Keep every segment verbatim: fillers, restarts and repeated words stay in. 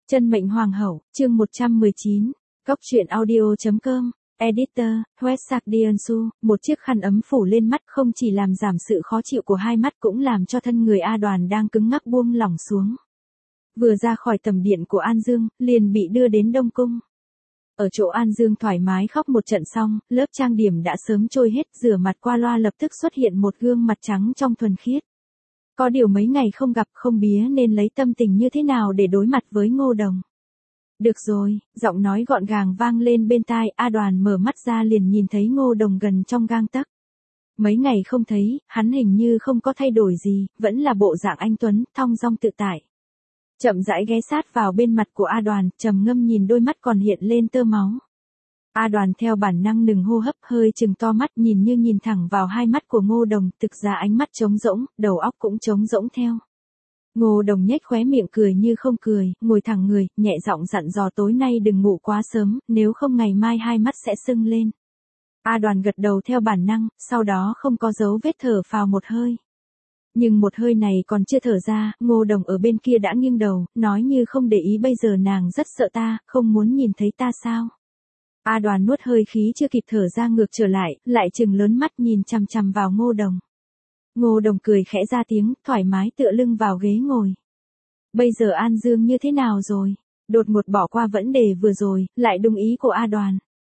Chân mệnh hoàng hậu, chương một trăm mười chín, Cóc truyện audio chấm com, Editor, Website Diansu, một chiếc khăn ấm phủ lên mắt không chỉ làm giảm sự khó chịu của hai mắt cũng làm cho thân người A Đoàn đang cứng ngắc buông lỏng xuống. Vừa ra khỏi tầm điện của An Dương, liền bị đưa đến Đông Cung. Ở chỗ An Dương thoải mái khóc một trận xong, lớp trang điểm đã sớm trôi hết, rửa mặt qua loa lập tức xuất hiện một gương mặt trắng trong thuần khiết. Có điều mấy ngày không gặp không bía nên lấy tâm tình như thế nào để đối mặt với Ngô Đồng. Được rồi, giọng nói gọn gàng vang lên bên tai, A Đoàn mở mắt ra liền nhìn thấy Ngô Đồng gần trong gang tấc. Mấy ngày không thấy, hắn hình như không có thay đổi gì, vẫn là bộ dạng anh tuấn, thong dong tự tại. Chậm rãi ghé sát vào bên mặt của A Đoàn, trầm ngâm nhìn đôi mắt còn hiện lên tơ máu. A Đoàn theo bản năng ngừng hô hấp, hơi chừng to mắt nhìn như nhìn thẳng vào hai mắt của Ngô Đồng, thực ra ánh mắt trống rỗng, đầu óc cũng trống rỗng theo. Ngô Đồng nhếch khóe miệng cười như không cười, ngồi thẳng người, nhẹ giọng dặn dò tối nay đừng ngủ quá sớm, nếu không ngày mai hai mắt sẽ sưng lên. A Đoàn gật đầu theo bản năng, sau đó không có dấu vết thở phào một hơi. Nhưng một hơi này còn chưa thở ra, Ngô Đồng ở bên kia đã nghiêng đầu, nói như không để ý bây giờ nàng rất sợ ta, không muốn nhìn thấy ta sao. A Đoàn nuốt hơi khí chưa kịp thở ra ngược trở lại, lại trừng lớn mắt nhìn chằm chằm vào Ngô Đồng. Ngô Đồng cười khẽ ra tiếng, thoải mái tựa lưng vào ghế ngồi. Bây giờ An Dương như thế nào rồi? Đột ngột bỏ qua vấn đề vừa rồi, lại đúng ý của A Đoàn.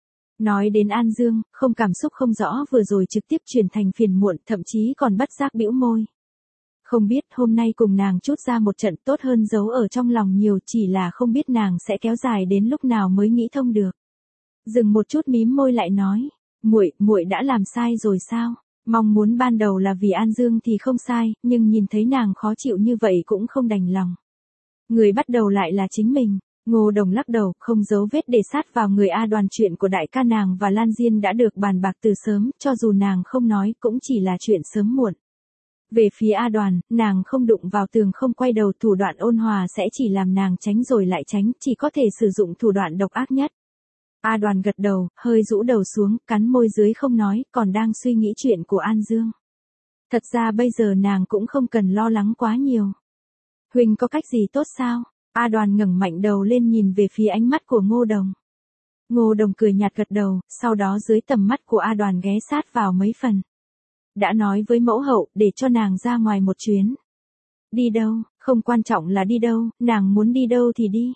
Nói đến An Dương, không cảm xúc không rõ vừa rồi trực tiếp chuyển thành phiền muộn, thậm chí còn bất giác bĩu môi. Không biết hôm nay cùng nàng chút ra một trận tốt hơn giấu ở trong lòng nhiều, chỉ là không biết nàng sẽ kéo dài đến lúc nào mới nghĩ thông được. Dừng một chút mím môi lại nói, muội, muội đã làm sai rồi sao? Mong muốn ban đầu là vì An Dương thì không sai, nhưng nhìn thấy nàng khó chịu như vậy cũng không đành lòng. Người bắt đầu lại là chính mình. Ngô Đồng lắc đầu, không giấu vết để sát vào người A Đoàn, chuyện của đại ca nàng và Lan Diên đã được bàn bạc từ sớm, cho dù nàng không nói cũng chỉ là chuyện sớm muộn. Về phía A Đoàn, nàng không đụng vào tường không quay đầu, thủ đoạn ôn hòa sẽ chỉ làm nàng tránh rồi lại tránh, chỉ có thể sử dụng thủ đoạn độc ác nhất. A Đoàn gật đầu, hơi rũ đầu xuống, cắn môi dưới không nói, còn đang suy nghĩ chuyện của An Dương. Thật ra bây giờ nàng cũng không cần lo lắng quá nhiều. Huynh có cách gì tốt sao? A Đoàn ngẩng mạnh đầu lên nhìn về phía ánh mắt của Ngô Đồng. Ngô Đồng cười nhạt gật đầu, sau đó dưới tầm mắt của A Đoàn ghé sát vào mấy phần. Đã nói với mẫu hậu, để cho nàng ra ngoài một chuyến. Đi đâu, không quan trọng là đi đâu, nàng muốn đi đâu thì đi.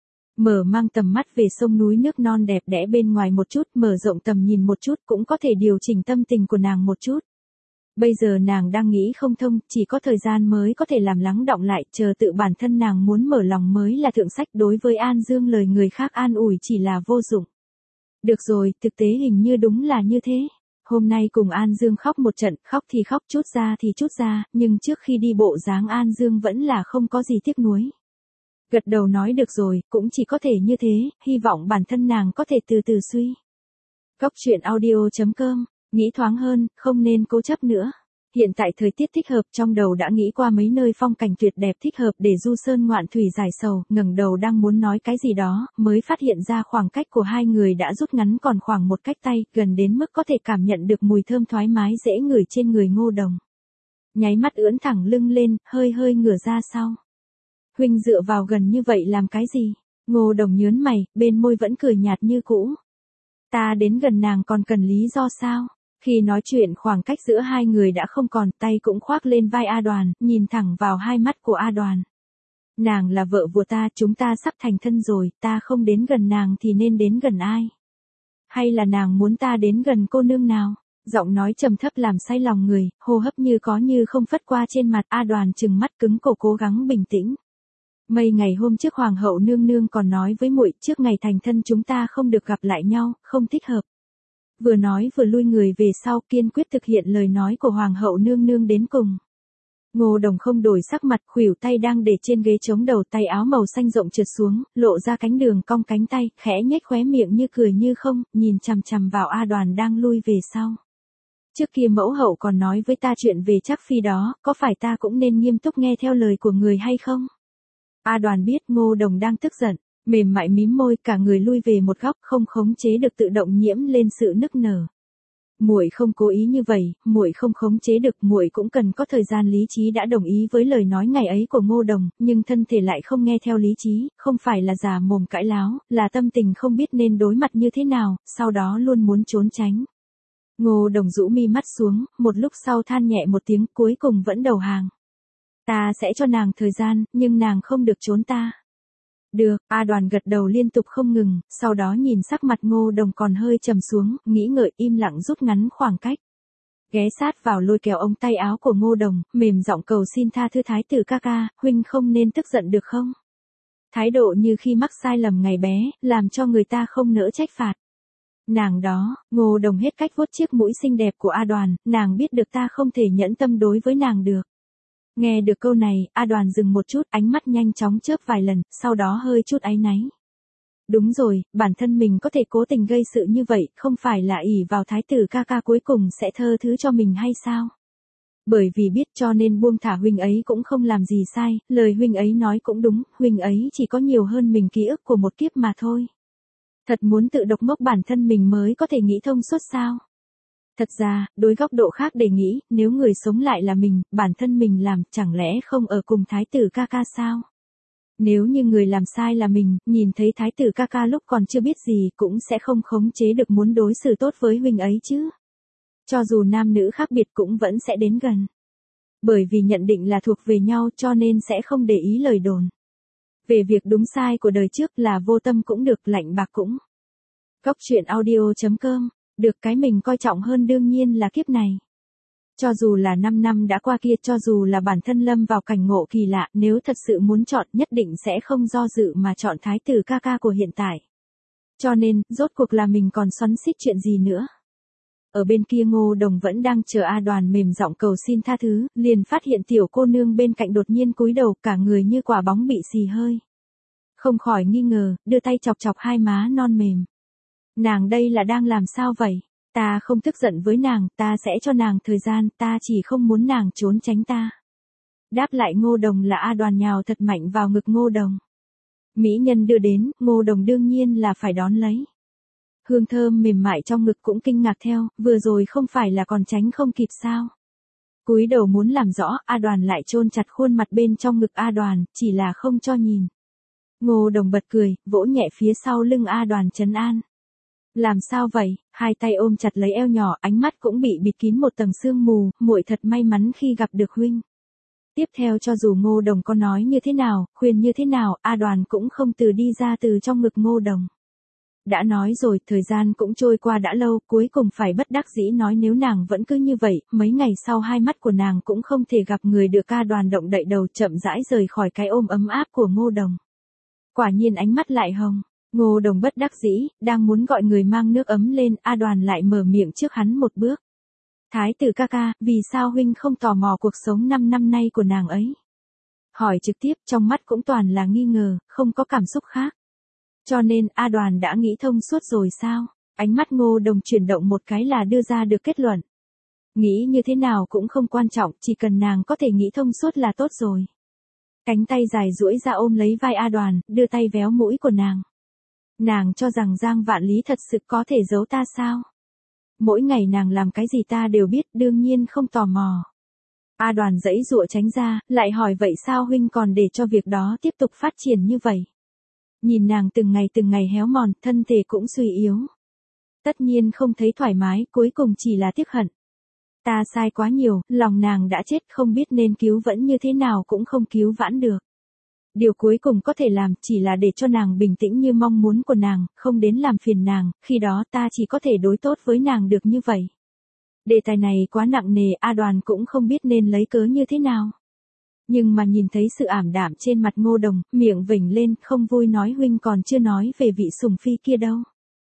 Mở mang tầm mắt về sông núi nước non đẹp đẽ bên ngoài một chút, mở rộng tầm nhìn một chút, cũng có thể điều chỉnh tâm tình của nàng một chút. Bây giờ nàng đang nghĩ không thông, chỉ có thời gian mới có thể làm lắng đọng lại, chờ tự bản thân nàng muốn mở lòng mới là thượng sách. Đối với An Dương lời người khác an ủi chỉ là vô dụng. Được rồi, thực tế hình như đúng là như thế. Hôm nay cùng An Dương khóc một trận, khóc thì khóc, chút ra thì chút ra, nhưng trước khi đi bộ dáng An Dương vẫn là không có gì tiếc nuối. Gật đầu nói được rồi, cũng chỉ có thể như thế, hy vọng bản thân nàng có thể từ từ suy. Cóc truyện audio chấm com, nghĩ thoáng hơn, không nên cố chấp nữa. Hiện tại thời tiết thích hợp, trong đầu đã nghĩ qua mấy nơi phong cảnh tuyệt đẹp thích hợp để du sơn ngoạn thủy giải sầu, ngẩng đầu đang muốn nói cái gì đó, mới phát hiện ra khoảng cách của hai người đã rút ngắn còn khoảng một cách tay, gần đến mức có thể cảm nhận được mùi thơm thoải mái dễ ngửi trên người Ngô Đồng. Nháy mắt ưỡn thẳng lưng lên, hơi hơi ngửa ra sau. Huynh dựa vào gần như vậy làm cái gì? Ngô Đồng nhớn mày, bên môi vẫn cười nhạt như cũ. Ta đến gần nàng còn cần lý do sao? Khi nói chuyện khoảng cách giữa hai người đã không còn, tay cũng khoác lên vai A Đoàn, nhìn thẳng vào hai mắt của A Đoàn. Nàng là vợ của ta, chúng ta sắp thành thân rồi, ta không đến gần nàng thì nên đến gần ai? Hay là nàng muốn ta đến gần cô nương nào? Giọng nói trầm thấp làm say lòng người, hô hấp như có như không phất qua trên mặt. A Đoàn trừng mắt cứng cổ cố gắng bình tĩnh. Mấy ngày hôm trước hoàng hậu nương nương còn nói với muội, trước ngày thành thân chúng ta không được gặp lại nhau, không thích hợp. Vừa nói vừa lui người về sau, kiên quyết thực hiện lời nói của hoàng hậu nương nương đến cùng. Ngô Đồng không đổi sắc mặt, khuỷu tay đang để trên ghế chống đầu, tay áo màu xanh rộng trượt xuống, lộ ra cánh đường cong cánh tay, khẽ nhếch khóe miệng như cười như không, nhìn chằm chằm vào A Đoàn đang lui về sau. Trước kia mẫu hậu còn nói với ta chuyện về Trác Phi đó, có phải ta cũng nên nghiêm túc nghe theo lời của người hay không? A Đoàn biết Ngô Đồng đang tức giận, mềm mại mím môi, cả người lui về một góc, không khống chế được tự động nhiễm lên sự nức nở. Muội không cố ý như vậy, muội không khống chế được, muội cũng cần có thời gian. Lý trí đã đồng ý với lời nói ngày ấy của Ngô Đồng, nhưng thân thể lại không nghe theo lý trí, không phải là già mồm cãi láo, là tâm tình không biết nên đối mặt như thế nào, sau đó luôn muốn trốn tránh. Ngô Đồng rũ mi mắt xuống, một lúc sau than nhẹ một tiếng, cuối cùng vẫn đầu hàng. Ta sẽ cho nàng thời gian, nhưng nàng không được trốn ta. Được, A Đoàn gật đầu liên tục không ngừng, sau đó nhìn sắc mặt Ngô Đồng còn hơi trầm xuống, nghĩ ngợi im lặng rút ngắn khoảng cách. Ghé sát vào lôi kéo ống tay áo của Ngô Đồng, mềm giọng cầu xin tha thứ thái tử ca ca, huynh không nên tức giận được không? Thái độ như khi mắc sai lầm ngày bé, làm cho người ta không nỡ trách phạt. Nàng đó, Ngô Đồng hết cách vuốt chiếc mũi xinh đẹp của A Đoàn, nàng biết được ta không thể nhẫn tâm đối với nàng được. Nghe được câu này, A Đoàn dừng một chút, ánh mắt nhanh chóng chớp vài lần, sau đó hơi chút áy náy. Đúng rồi, bản thân mình có thể cố tình gây sự như vậy, không phải là ỷ vào thái tử ca ca cuối cùng sẽ thơ thứ cho mình hay sao? Bởi vì biết cho nên buông thả, huynh ấy cũng không làm gì sai, lời huynh ấy nói cũng đúng, huynh ấy chỉ có nhiều hơn mình ký ức của một kiếp mà thôi. Thật muốn tự độc mốc bản thân mình mới có thể nghĩ thông suốt sao? Thật ra, đối góc độ khác để nghĩ, nếu người sống lại là mình, bản thân mình làm, chẳng lẽ không ở cùng thái tử ca ca sao? Nếu như người làm sai là mình, nhìn thấy thái tử ca ca lúc còn chưa biết gì cũng sẽ không khống chế được muốn đối xử tốt với huynh ấy chứ. Cho dù nam nữ khác biệt cũng vẫn sẽ đến gần. Bởi vì nhận định là thuộc về nhau cho nên sẽ không để ý lời đồn. Về việc đúng sai của đời trước là vô tâm cũng được, lạnh bạc cũng. Góc truyện audio chấm com, được cái mình coi trọng hơn đương nhiên là kiếp này. Cho dù là năm năm đã qua kia, cho dù là bản thân lâm vào cảnh ngộ kỳ lạ, nếu thật sự muốn chọn nhất định sẽ không do dự mà chọn thái tử ca ca của hiện tại. Cho nên, rốt cuộc là mình còn xoắn xít chuyện gì nữa. Ở bên kia Ngô Đồng vẫn đang chờ A Đoàn mềm giọng cầu xin tha thứ, liền phát hiện tiểu cô nương bên cạnh đột nhiên cúi đầu, cả người như quả bóng bị xì hơi. Không khỏi nghi ngờ, đưa tay chọc chọc hai má non mềm. Nàng đây là đang làm sao vậy? Ta không tức giận với nàng, ta sẽ cho nàng thời gian, ta chỉ không muốn nàng trốn tránh ta. Đáp lại Ngô Đồng là A Đoàn nhào thật mạnh vào ngực Ngô Đồng. Mỹ nhân đưa đến, Ngô Đồng đương nhiên là phải đón lấy. Hương thơm mềm mại trong ngực cũng kinh ngạc theo, vừa rồi không phải là còn tránh không kịp sao? Cúi đầu muốn làm rõ, A Đoàn lại chôn chặt khuôn mặt bên trong ngực A Đoàn, chỉ là không cho nhìn. Ngô Đồng bật cười, vỗ nhẹ phía sau lưng A Đoàn trấn an. Làm sao vậy? Hai tay ôm chặt lấy eo nhỏ, ánh mắt cũng bị bịt kín một tầng sương mù, muội thật may mắn khi gặp được huynh. Tiếp theo cho dù Ngô Đồng có nói như thế nào, khuyên như thế nào, A Đoàn cũng không từ đi ra từ trong ngực Ngô Đồng. Đã nói rồi, thời gian cũng trôi qua đã lâu, cuối cùng phải bất đắc dĩ nói nếu nàng vẫn cứ như vậy, mấy ngày sau hai mắt của nàng cũng không thể gặp người được. A Đoàn động đậy đầu chậm rãi rời khỏi cái ôm ấm áp của Ngô Đồng. Quả nhiên ánh mắt lại hồng. Ngô Đồng bất đắc dĩ, đang muốn gọi người mang nước ấm lên, A Đoàn lại mở miệng trước hắn một bước. Thái tử ca ca, vì sao huynh không tò mò cuộc sống năm năm nay của nàng ấy? Hỏi trực tiếp, trong mắt cũng toàn là nghi ngờ, không có cảm xúc khác. Cho nên, A Đoàn đã nghĩ thông suốt rồi sao? Ánh mắt Ngô Đồng chuyển động một cái là đưa ra được kết luận. Nghĩ như thế nào cũng không quan trọng, chỉ cần nàng có thể nghĩ thông suốt là tốt rồi. Cánh tay dài duỗi ra ôm lấy vai A Đoàn, đưa tay véo mũi của nàng. Nàng cho rằng Giang Vạn Lý thật sự có thể giấu ta sao? Mỗi ngày nàng làm cái gì ta đều biết, đương nhiên không tò mò. A Đoàn giãy giụa tránh ra, lại hỏi vậy sao huynh còn để cho việc đó tiếp tục phát triển như vậy? Nhìn nàng từng ngày từng ngày héo mòn, thân thể cũng suy yếu. Tất nhiên không thấy thoải mái, cuối cùng chỉ là tiếc hận. Ta sai quá nhiều, lòng nàng đã chết, không biết nên cứu vẫn như thế nào cũng không cứu vãn được. Điều cuối cùng có thể làm chỉ là để cho nàng bình tĩnh như mong muốn của nàng, không đến làm phiền nàng, khi đó ta chỉ có thể đối tốt với nàng được như vậy. Đề tài này quá nặng nề, A Đoàn cũng không biết nên lấy cớ như thế nào. Nhưng mà nhìn thấy sự ảm đạm trên mặt Ngô Đồng, miệng vểnh lên, không vui nói huynh còn chưa nói về vị sủng phi kia đâu.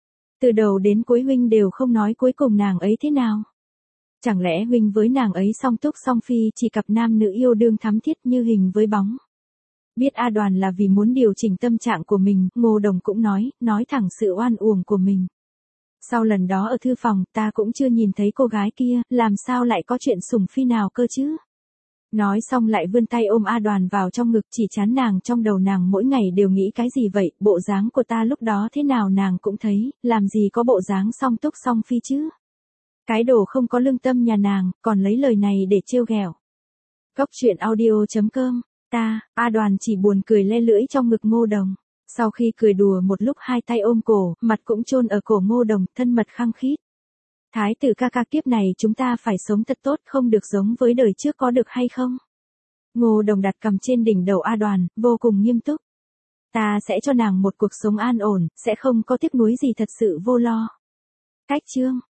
Từ đầu đến cuối huynh đều không nói cuối cùng nàng ấy thế nào. Chẳng lẽ huynh với nàng ấy song túc song phi chỉ cặp nam nữ yêu đương thắm thiết như hình với bóng. Biết A Đoàn là vì muốn điều chỉnh tâm trạng của mình, Ngô Đồng cũng nói, nói thẳng sự oan uổng của mình. Sau lần đó ở thư phòng, ta cũng chưa nhìn thấy cô gái kia, làm sao lại có chuyện sủng phi nào cơ chứ? Nói xong lại vươn tay ôm A Đoàn vào trong ngực, chỉ chán nàng trong đầu nàng mỗi ngày đều nghĩ cái gì vậy, bộ dáng của ta lúc đó thế nào nàng cũng thấy, làm gì có bộ dáng song túc song phi chứ? Cái đồ không có lương tâm nhà nàng, còn lấy lời này để trêu ghẹo. Cốc truyện audio chấm com, ta, A Đoàn chỉ buồn cười le lưỡi trong ngực Ngô Đồng. Sau khi cười đùa một lúc hai tay ôm cổ, mặt cũng chôn ở cổ Ngô Đồng, thân mật khăng khít. Thái tử ca ca kiếp này chúng ta phải sống thật tốt, không được giống với đời trước có được hay không? Ngô Đồng đặt cằm trên đỉnh đầu A Đoàn, vô cùng nghiêm túc. Ta sẽ cho nàng một cuộc sống an ổn, sẽ không có tiếc nuối gì, thật sự vô lo. Cách chương